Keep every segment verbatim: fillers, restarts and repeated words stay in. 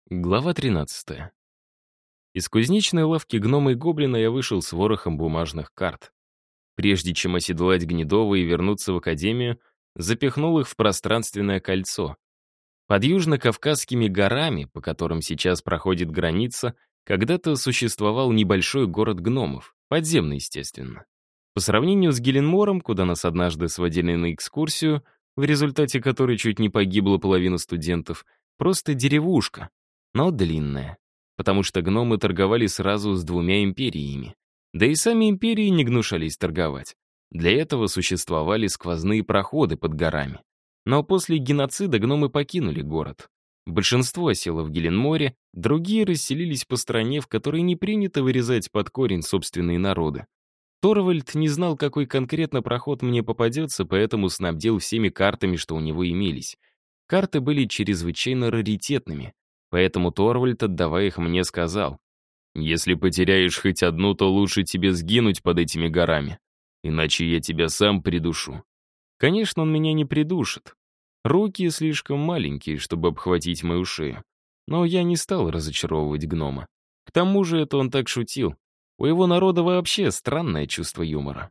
Глава тринадцатая. Из кузнечной лавки гнома и гоблина я вышел с ворохом бумажных карт. Прежде чем оседлать Гнедова и вернуться в академию, запихнул их в пространственное кольцо. Под Южно-Кавказскими горами, по которым сейчас проходит граница, когда-то существовал небольшой город гномов, подземный, естественно. По сравнению с Геленмором, куда нас однажды сводили на экскурсию, в результате которой чуть не погибла половина студентов, просто деревушка, но длинная, потому что гномы торговали сразу с двумя империями. Да и сами империи не гнушались торговать. Для этого существовали сквозные проходы под горами. Но после геноцида гномы покинули город. Большинство осело в Геленморе, другие расселились по стране, в которой не принято вырезать под корень собственные народы. Торвальд не знал, какой конкретно проход мне попадется, поэтому снабдил всеми картами, что у него имелись. Карты были чрезвычайно раритетными, поэтому Торвальд, отдавая их мне, сказал: «Если потеряешь хоть одну, то лучше тебе сгинуть под этими горами, иначе я тебя сам придушу». Конечно, он меня не придушит. Руки слишком маленькие, чтобы обхватить мою шею. Но я не стал разочаровывать гнома. К тому же это он так шутил. У его народа вообще странное чувство юмора.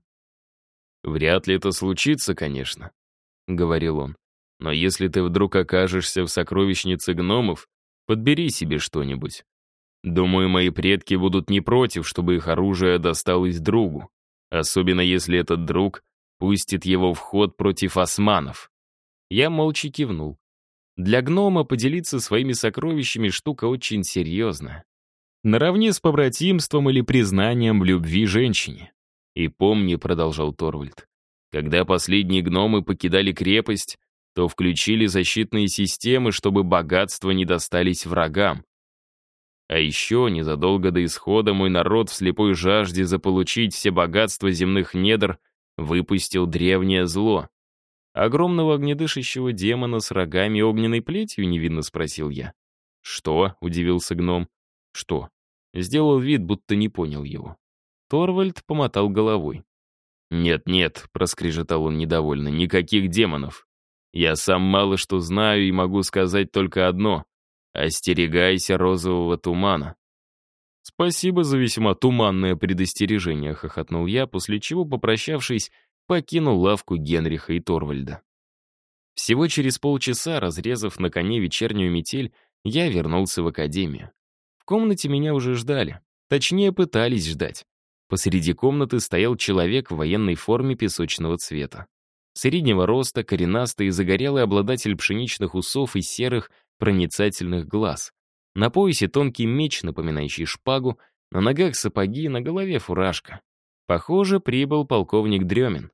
«Вряд ли это случится, конечно», — говорил он. «Но если ты вдруг окажешься в сокровищнице гномов, подбери себе что-нибудь. Думаю, мои предки будут не против, чтобы их оружие досталось другу, особенно если этот друг пустит его в ход против османов». Я молча кивнул. Для гнома поделиться своими сокровищами штука очень серьезная. Наравне с побратимством или признанием в любви женщине. «И помни», — продолжал Торвальд, «когда последние гномы покидали крепость, то включили защитные системы, чтобы богатства не достались врагам. А еще незадолго до исхода мой народ в слепой жажде заполучить все богатства земных недр выпустил древнее зло». «Огромного огнедышащего демона с рогами и огненной плетью?» — невинно спросил я. «Что?» — удивился гном. «Что?» — сделал вид, будто не понял его. Торвальд помотал головой. «Нет-нет», — проскрежетал он недовольно, — «никаких демонов. Я сам мало что знаю и могу сказать только одно — остерегайся розового тумана». «Спасибо за весьма туманное предостережение», — хохотнул я, после чего, попрощавшись, покинул лавку Генриха и Торвальда. Всего через полчаса, разрезав на коне вечернюю метель, я вернулся в академию. В комнате меня уже ждали. Точнее, пытались ждать. Посреди комнаты стоял человек в военной форме песочного цвета. Среднего роста, коренастый и загорелый обладатель пшеничных усов и серых проницательных глаз. На поясе тонкий меч, напоминающий шпагу, на ногах сапоги, на голове фуражка. Похоже, прибыл полковник Дрёмин.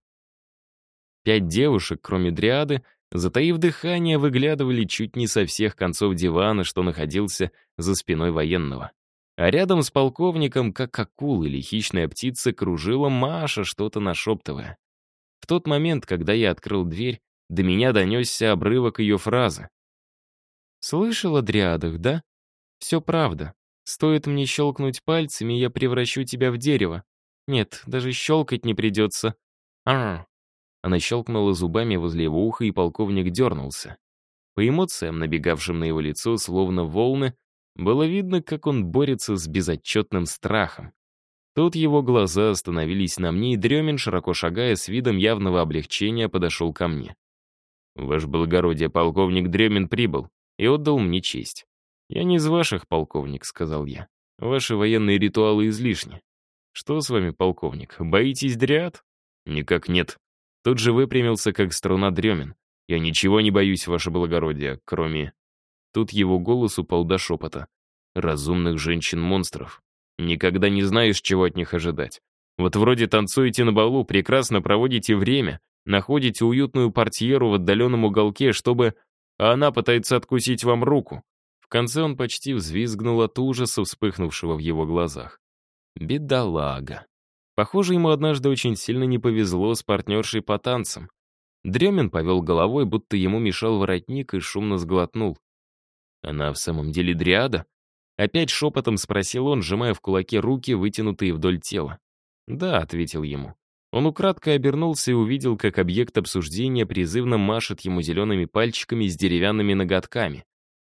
Пять девушек, кроме дриады, затаив дыхание, выглядывали чуть не со всех концов дивана, что находился за спиной военного. А рядом с полковником, как акула или хищная птица, кружила Маша, что-то нашептывая. В тот момент, когда я открыл дверь, до меня донесся обрывок ее фразы. «Слышал о дриадах, да? Все правда. Стоит мне щелкнуть пальцами, я превращу тебя в дерево. Нет, даже щелкать не придется. Ар!» Она щелкнула зубами возле его уха, и полковник дернулся. По эмоциям, набегавшим на его лицо, словно волны, было видно, как он борется с безотчетным страхом. Тут его глаза остановились на мне, и Дрёмин, широко шагая, с видом явного облегчения, подошел ко мне. «Ваше благородие, полковник Дрёмин прибыл и отдал мне честь». «Я не из ваших, полковник», — сказал я. «Ваши военные ритуалы излишни». «Что с вами, полковник, боитесь дриад?» «Никак нет». Тут же выпрямился, как струна Дрёмин. «Я ничего не боюсь, ваше благородие, кроме...» Тут его голос упал до шепота. «Разумных женщин-монстров. Никогда не знаешь, чего от них ожидать. Вот вроде танцуете на балу, прекрасно проводите время, находите уютную портьеру в отдаленном уголке, чтобы... А она пытается откусить вам руку». В конце он почти взвизгнул от ужаса, вспыхнувшего в его глазах. Бедолага. Похоже, ему однажды очень сильно не повезло с партнершей по танцам. Дрёмин повел головой, будто ему мешал воротник, и шумно сглотнул. «Она в самом деле дриада?» Опять шепотом спросил он, сжимая в кулаке руки, вытянутые вдоль тела. «Да», — ответил ему. Он украдкой обернулся и увидел, как объект обсуждения призывно машет ему зелеными пальчиками с деревянными ноготками.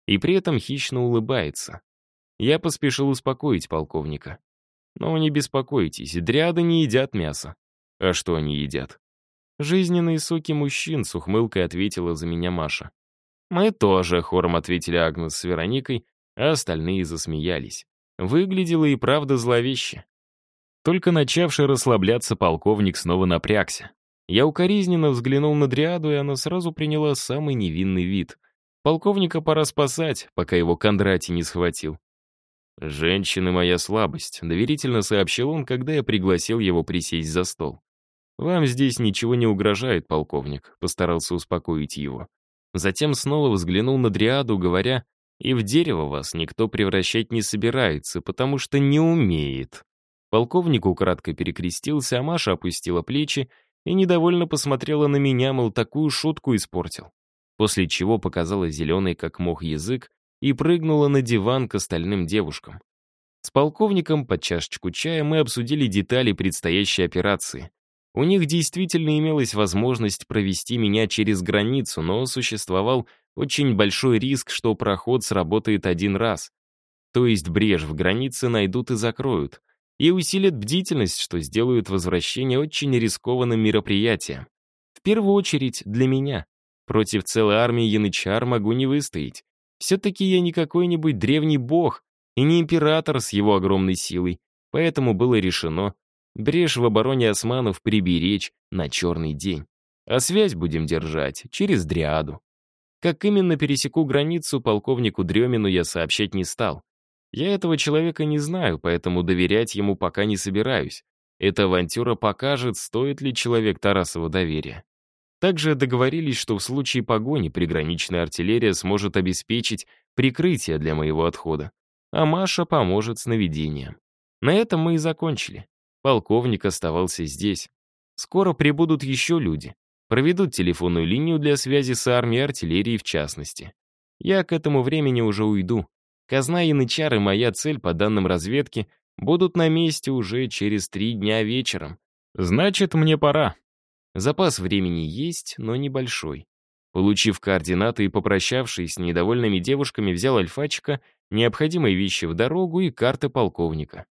и при этом хищно улыбается. Я поспешил успокоить полковника. Но не беспокойтесь, дриады не едят мясо. А что они едят? Жизненные соки мужчин, с ухмылкой ответила за меня Маша. Мы тоже, хором ответили Агнес с Вероникой, а остальные засмеялись. Выглядело и правда зловеще. Только начавший расслабляться полковник снова напрягся. Я укоризненно взглянул на дриаду, и она сразу приняла самый невинный вид. Полковника пора спасать, пока его Кондратий не схватил. «Женщины — моя слабость», — доверительно сообщил он, когда я пригласил его присесть за стол. «Вам здесь ничего не угрожает, полковник», — постарался успокоить его. Затем снова взглянул на дриаду, говоря, «И в дерево вас никто превращать не собирается, потому что не умеет». Полковник украдкой перекрестился, а Маша опустила плечи и недовольно посмотрела на меня, мол, такую шутку испортил. После чего показала зеленый, как мох, язык и прыгнула на диван к остальным девушкам. С полковником под чашечку чая мы обсудили детали предстоящей операции. У них действительно имелась возможность провести меня через границу, но существовал очень большой риск, что проход сработает один раз. То есть брешь в границе найдут и закроют, и усилят бдительность, что сделают возвращение очень рискованным мероприятием. В первую очередь для меня. Против целой армии янычар могу не выстоять. Все-таки я не какой-нибудь древний бог и не император с его огромной силой, поэтому было решено брешь в обороне османов приберечь на черный день. А связь будем держать через дриаду. Как именно пересеку границу полковнику Дремину я сообщать не стал. Я этого человека не знаю, поэтому доверять ему пока не собираюсь. Эта авантюра покажет, стоит ли человек Тарасова доверия. Также договорились, что в случае погони приграничная артиллерия сможет обеспечить прикрытие для моего отхода, а Маша поможет с наведением. На этом мы и закончили. Полковник оставался здесь. Скоро прибудут еще люди. Проведут телефонную линию для связи с армией, артиллерией в частности. Я к этому времени уже уйду. Казна янычар и моя цель, по данным разведки, будут на месте уже через три дня вечером. Значит, мне пора. Запас времени есть, но небольшой. Получив координаты и попрощавшись с недовольными девушками, взял альфачика, необходимые вещи в дорогу и карты полковника.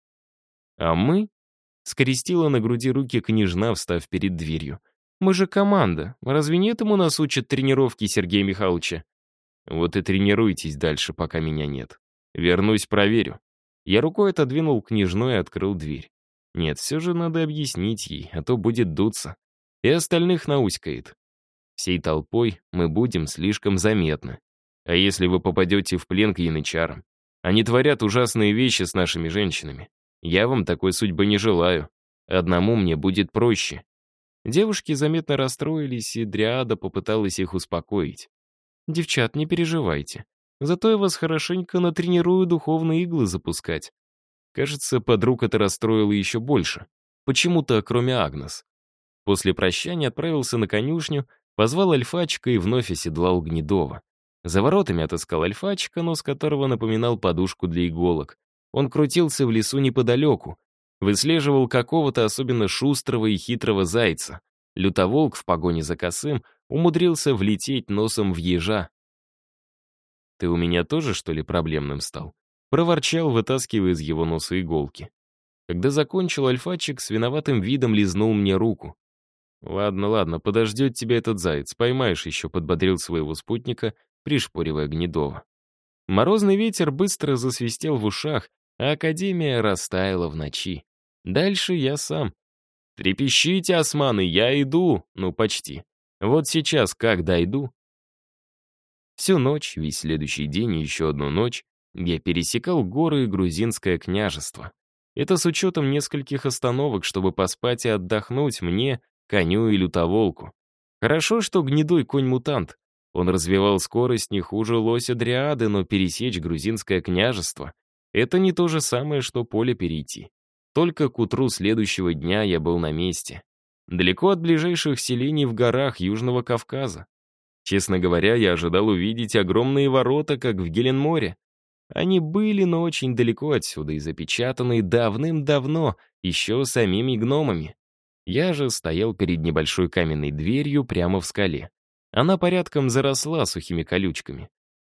А мы? Скрестила на груди руки княжна, встав перед дверью. Мы же команда. Разве не этому нас учат тренировки Сергея Михайловича? Вот и тренируйтесь дальше, пока меня нет. Вернусь, проверю. Я рукой отодвинул княжну и открыл дверь. Нет, все же надо объяснить ей, а то будет дуться. И остальных науськает. Всей толпой мы будем слишком заметны. А если вы попадете в плен к янычарам? Они творят ужасные вещи с нашими женщинами. Я вам такой судьбы не желаю. Одному мне будет проще. Девушки заметно расстроились, и дриада попыталась их успокоить. «Девчат, не переживайте. Зато я вас хорошенько натренирую духовные иглы запускать». Кажется, подруг это расстроило еще больше. Почему-то, кроме Агнес. После прощания отправился на конюшню, позвал альфачика и вновь оседлал Гнедова. За воротами отыскал альфачика, нос которого напоминал подушку для иголок. Он крутился в лесу неподалеку, выслеживал какого-то особенно шустрого и хитрого зайца. Лютоволк в погоне за косым умудрился влететь носом в ежа. «Ты у меня тоже, что ли, проблемным стал?» Проворчал, вытаскивая из его носа иголки. Когда закончил, альфачик с виноватым видом лизнул мне руку. «Ладно, ладно, подождет тебя этот заяц, поймаешь еще», — подбодрил своего спутника, пришпоривая Гнедова. Морозный ветер быстро засвистел в ушах, а академия растаяла в ночи. Дальше я сам. «Трепещите, османы, я иду!» Ну, почти. Вот сейчас как дойду. Всю ночь, весь следующий день и еще одну ночь я пересекал горы и грузинское княжество. Это с учетом нескольких остановок, чтобы поспать и отдохнуть мне, коню и лютоволку. Хорошо, что гнедой конь-мутант. Он развивал скорость не хуже лося дриады, но пересечь грузинское княжество — это не то же самое, что поле перейти. Только к утру следующего дня я был на месте. Далеко от ближайших селений в горах Южного Кавказа. Честно говоря, я ожидал увидеть огромные ворота, как в Геленморе. Они были, но очень далеко отсюда и запечатаны давным-давно, еще самими гномами. Я же стоял перед небольшой каменной дверью прямо в скале. Она порядком заросла сухими колючками.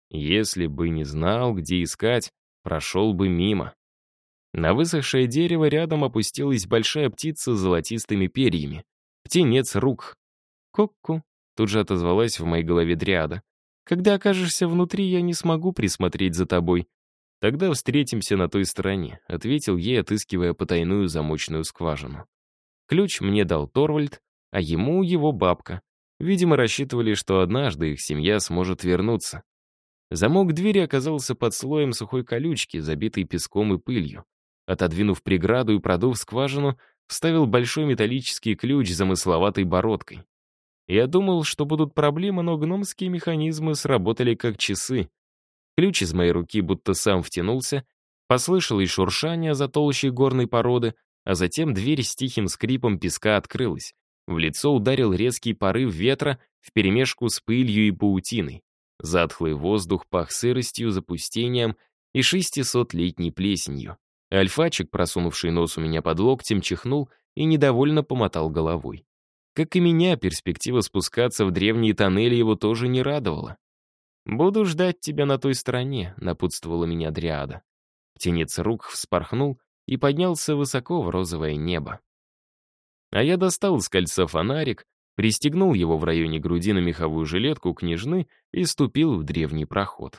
Если бы не знал, где искать, прошел бы мимо. На высохшее дерево рядом опустилась большая птица с золотистыми перьями. Птенец рук. «Ку-ку», — тут же отозвалась в моей голове дриада. «Когда окажешься внутри, я не смогу присмотреть за тобой. Тогда встретимся на той стороне», — ответил ей, отыскивая потайную замочную скважину. Ключ мне дал Торвальд, а ему его бабка. Видимо, рассчитывали, что однажды их семья сможет вернуться. Замок двери оказался под слоем сухой колючки, забитой песком и пылью. Отодвинув преграду и продув скважину, вставил большой металлический ключ с замысловатой бородкой. Я думал, что будут проблемы, но гномские механизмы сработали как часы. Ключ из моей руки будто сам втянулся, послышалось шуршание за толщей горной породы, а затем дверь с тихим скрипом песка открылась. В лицо ударил резкий порыв ветра вперемешку с пылью и паутиной. Затхлый воздух пах сыростью, запустением и шестисотлетней плесенью. Альфачик, просунувший нос у меня под локтем, чихнул и недовольно помотал головой. Как и меня, перспектива спускаться в древние тоннели его тоже не радовала. «Буду ждать тебя на той стороне», — напутствовала меня дриада. Птенец рук вспорхнул и поднялся высоко в розовое небо. А я достал из кольца фонарик, пристегнул его в районе груди на меховую жилетку княжны и ступил в древний проход.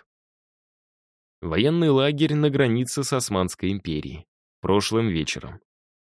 Военный лагерь на границе с Османской империей. Прошлым вечером.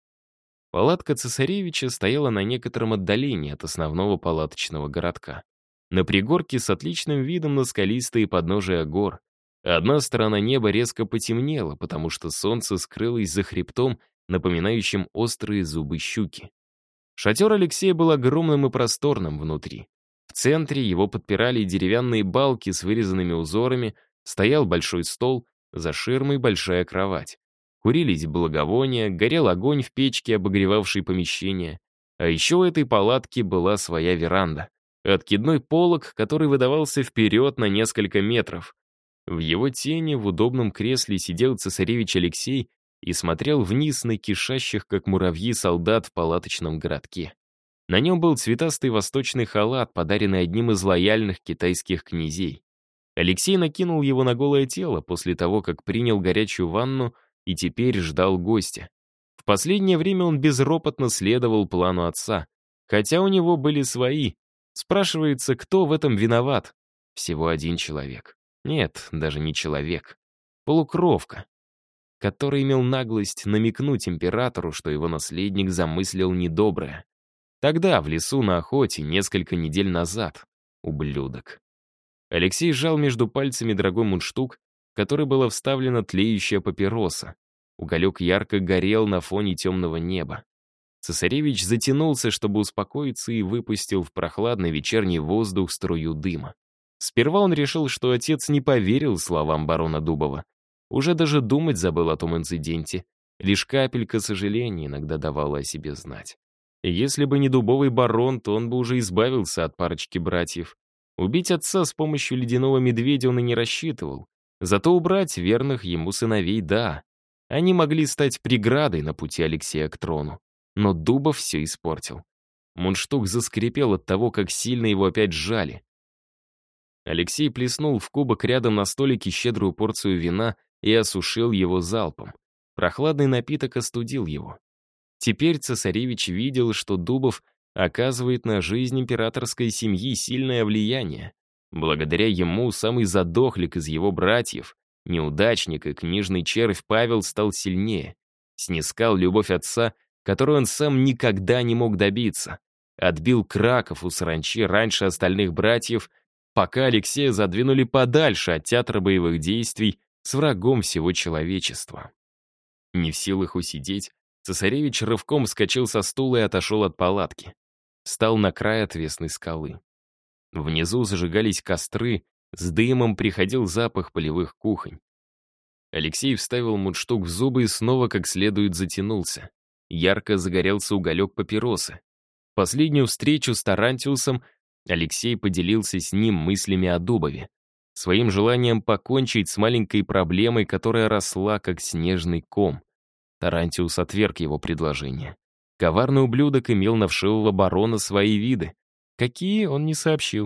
Палатка цесаревича стояла на некотором отдалении от основного палаточного городка. На пригорке с отличным видом на скалистые подножия гор. Одна сторона неба резко потемнела, потому что солнце скрылось за хребтом, напоминающим острые зубы щуки. Шатер Алексея был огромным и просторным внутри. В центре его подпирали деревянные балки с вырезанными узорами, стоял большой стол, за ширмой большая кровать. Курились благовония, горел огонь в печке, обогревавшей помещение. А еще у этой палатки была своя веранда. Откидной полог, который выдавался вперед на несколько метров. В его тени в удобном кресле сидел цесаревич Алексей и смотрел вниз на кишащих, как муравьи, солдат в палаточном городке. На нем был цветастый восточный халат, подаренный одним из лояльных китайских князей. Алексей накинул его на голое тело после того, как принял горячую ванну и теперь ждал гостя. В последнее время он безропотно следовал плану отца, хотя у него были свои. Спрашивается, кто в этом виноват? Всего один человек. Нет, даже не человек. Полукровка, который имел наглость намекнуть императору, что его наследник замыслил недоброе. Тогда, в лесу на охоте, несколько недель назад. Ублюдок. Алексей сжал между пальцами дорогой мундштук, в который была вставлена тлеющая папироса. Уголек ярко горел на фоне темного неба. Цесаревич затянулся, чтобы успокоиться, и выпустил в прохладный вечерний воздух струю дыма. Сперва он решил, что отец не поверил словам барона Дубова. Уже даже думать забыл о том инциденте. Лишь капелька сожаления иногда давала о себе знать. Если бы не дубовый барон, то он бы уже избавился от парочки братьев. Убить отца с помощью ледяного медведя он и не рассчитывал. Зато убрать верных ему сыновей — да. Они могли стать преградой на пути Алексея к трону. Но Дубов все испортил. Мундштук заскрипел от того, как сильно его опять сжали. Алексей плеснул в кубок рядом на столике щедрую порцию вина и осушил его залпом. Прохладный напиток остудил его. Теперь цесаревич видел, что Дубов оказывает на жизнь императорской семьи сильное влияние. Благодаря ему самый задохлик из его братьев, неудачник и книжный червь Павел, стал сильнее. Снискал любовь отца, которую он сам никогда не мог добиться. Отбил краков у саранчи раньше остальных братьев, пока Алексея задвинули подальше от театра боевых действий с врагом всего человечества. Не в силах усидеть, цесаревич рывком вскочил со стула и отошел от палатки. Встал на край отвесной скалы. Внизу зажигались костры, с дымом приходил запах полевых кухонь. Алексей вставил мундштук в зубы и снова как следует затянулся. Ярко загорелся уголек папиросы. Последнюю встречу с Тарантиусом Алексей поделился с ним мыслями о Дубове, своим желанием покончить с маленькой проблемой, которая росла как снежный ком. Тарантиус отверг его предложение. Коварный ублюдок имел на вшивого барона свои виды. Какие, он не сообщил.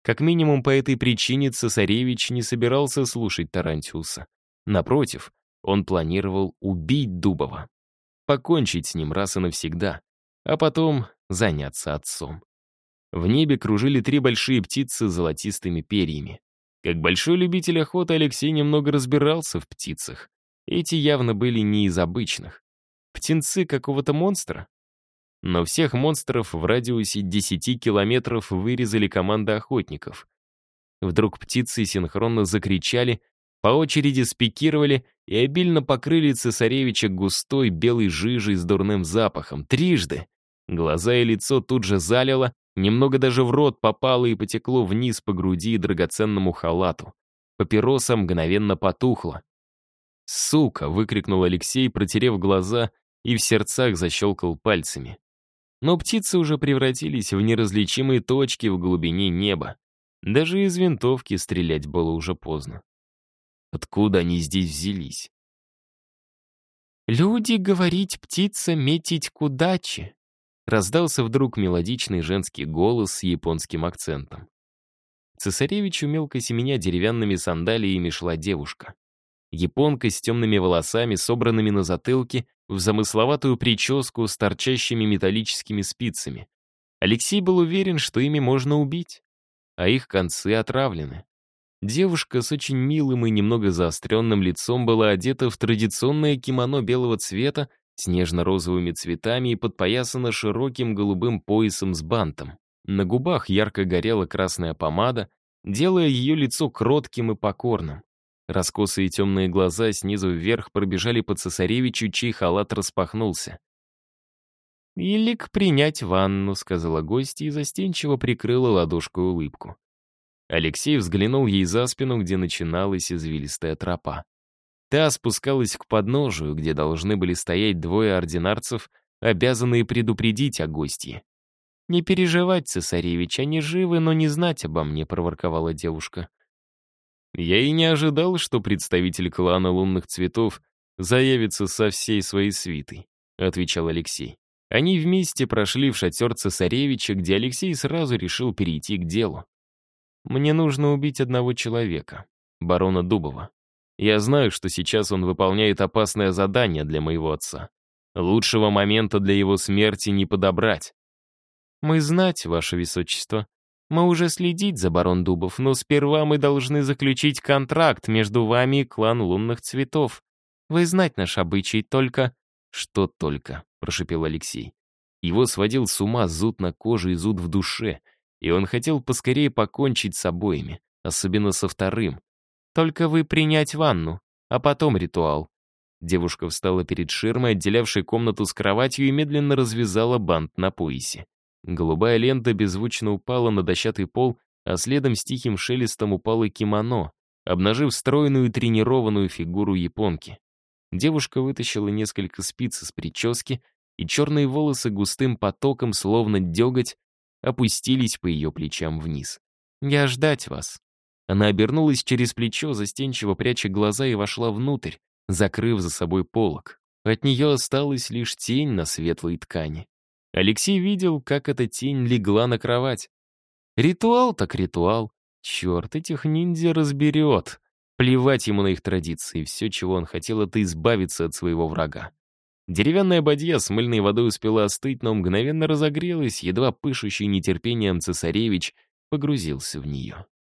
Как минимум по этой причине цесаревич не собирался слушать Тарантиуса. Напротив, он планировал убить Дубова, покончить с ним раз и навсегда, а потом заняться отцом. В небе кружили три большие птицы с золотистыми перьями. Как большой любитель охоты, Алексей немного разбирался в птицах. Эти явно были не из обычных. Птенцы какого-то монстра? Но всех монстров в радиусе десяти километров вырезали команда охотников. Вдруг птицы синхронно закричали, по очереди спикировали и обильно покрыли цесаревича густой белой жижей с дурным запахом. Трижды. Глаза и лицо тут же залило, немного даже в рот попало и потекло вниз по груди и драгоценному халату. Папироса мгновенно потухла. «Сука!» — выкрикнул Алексей, протерев глаза, и в сердцах защелкал пальцами. Но птицы уже превратились в неразличимые точки в глубине неба. Даже из винтовки стрелять было уже поздно. Откуда они здесь взялись? «Люди говорить, птица метить к удаче», — раздался вдруг мелодичный женский голос с японским акцентом. Цесаревичу мелко семеня деревянными сандалиями шла девушка. Японка с темными волосами, собранными на затылке, в замысловатую прическу с торчащими металлическими спицами. Алексей был уверен, что ими можно убить, а их концы отравлены. Девушка с очень милым и немного заостренным лицом была одета в традиционное кимоно белого цвета с нежно-розовыми цветами и подпоясана широким голубым поясом с бантом. На губах ярко горела красная помада, делая ее лицо кротким и покорным. Раскосые темные глаза снизу вверх пробежали по цесаревичу, чей халат распахнулся. «Илик принять ванну», — сказала гостья и застенчиво прикрыла ладошкой улыбку. Алексей взглянул ей за спину, где начиналась извилистая тропа. Та спускалась к подножию, где должны были стоять двое ординарцев, обязанные предупредить о гостье. «Не переживать, цесаревич, они живы, но не знать обо мне», — проворковала девушка. «Я и не ожидал, что представитель клана лунных цветов заявится со всей своей свитой», — отвечал Алексей. Они вместе прошли в шатер цесаревича, где Алексей сразу решил перейти к делу. «Мне нужно убить одного человека, барона Дубова. Я знаю, что сейчас он выполняет опасное задание для моего отца. Лучшего момента для его смерти не подобрать». «Мы знать, ваше высочество. Мы уже следить за барон Дубов, но сперва мы должны заключить контракт между вами и клан лунных цветов. Вы знать наш обычай, только...» «Что только?» — прошипел Алексей. Его сводил с ума зуд на коже и зуд в душе, и он хотел поскорее покончить с обоими, особенно со вторым. «Только вы принять ванну, а потом ритуал». Девушка встала перед ширмой, отделявшей комнату с кроватью, и медленно развязала бант на поясе. Голубая лента беззвучно упала на дощатый пол, а следом с тихим шелестом упало кимоно, обнажив стройную тренированную фигуру японки. Девушка вытащила несколько спиц из прически, и черные волосы густым потоком, словно деготь, опустились по ее плечам вниз. «Я ждать вас». Она обернулась через плечо, застенчиво пряча глаза, и вошла внутрь, закрыв за собой полог. От нее осталась лишь тень на светлой ткани. Алексей видел, как эта тень легла на кровать. Ритуал так ритуал. Черт, этих ниндзя разберет. Плевать ему на их традиции. Все, чего он хотел, это избавиться от своего врага. Деревянная бадья с мыльной водой успела остыть, но мгновенно разогрелась, едва пышущий нетерпением цесаревич погрузился в нее.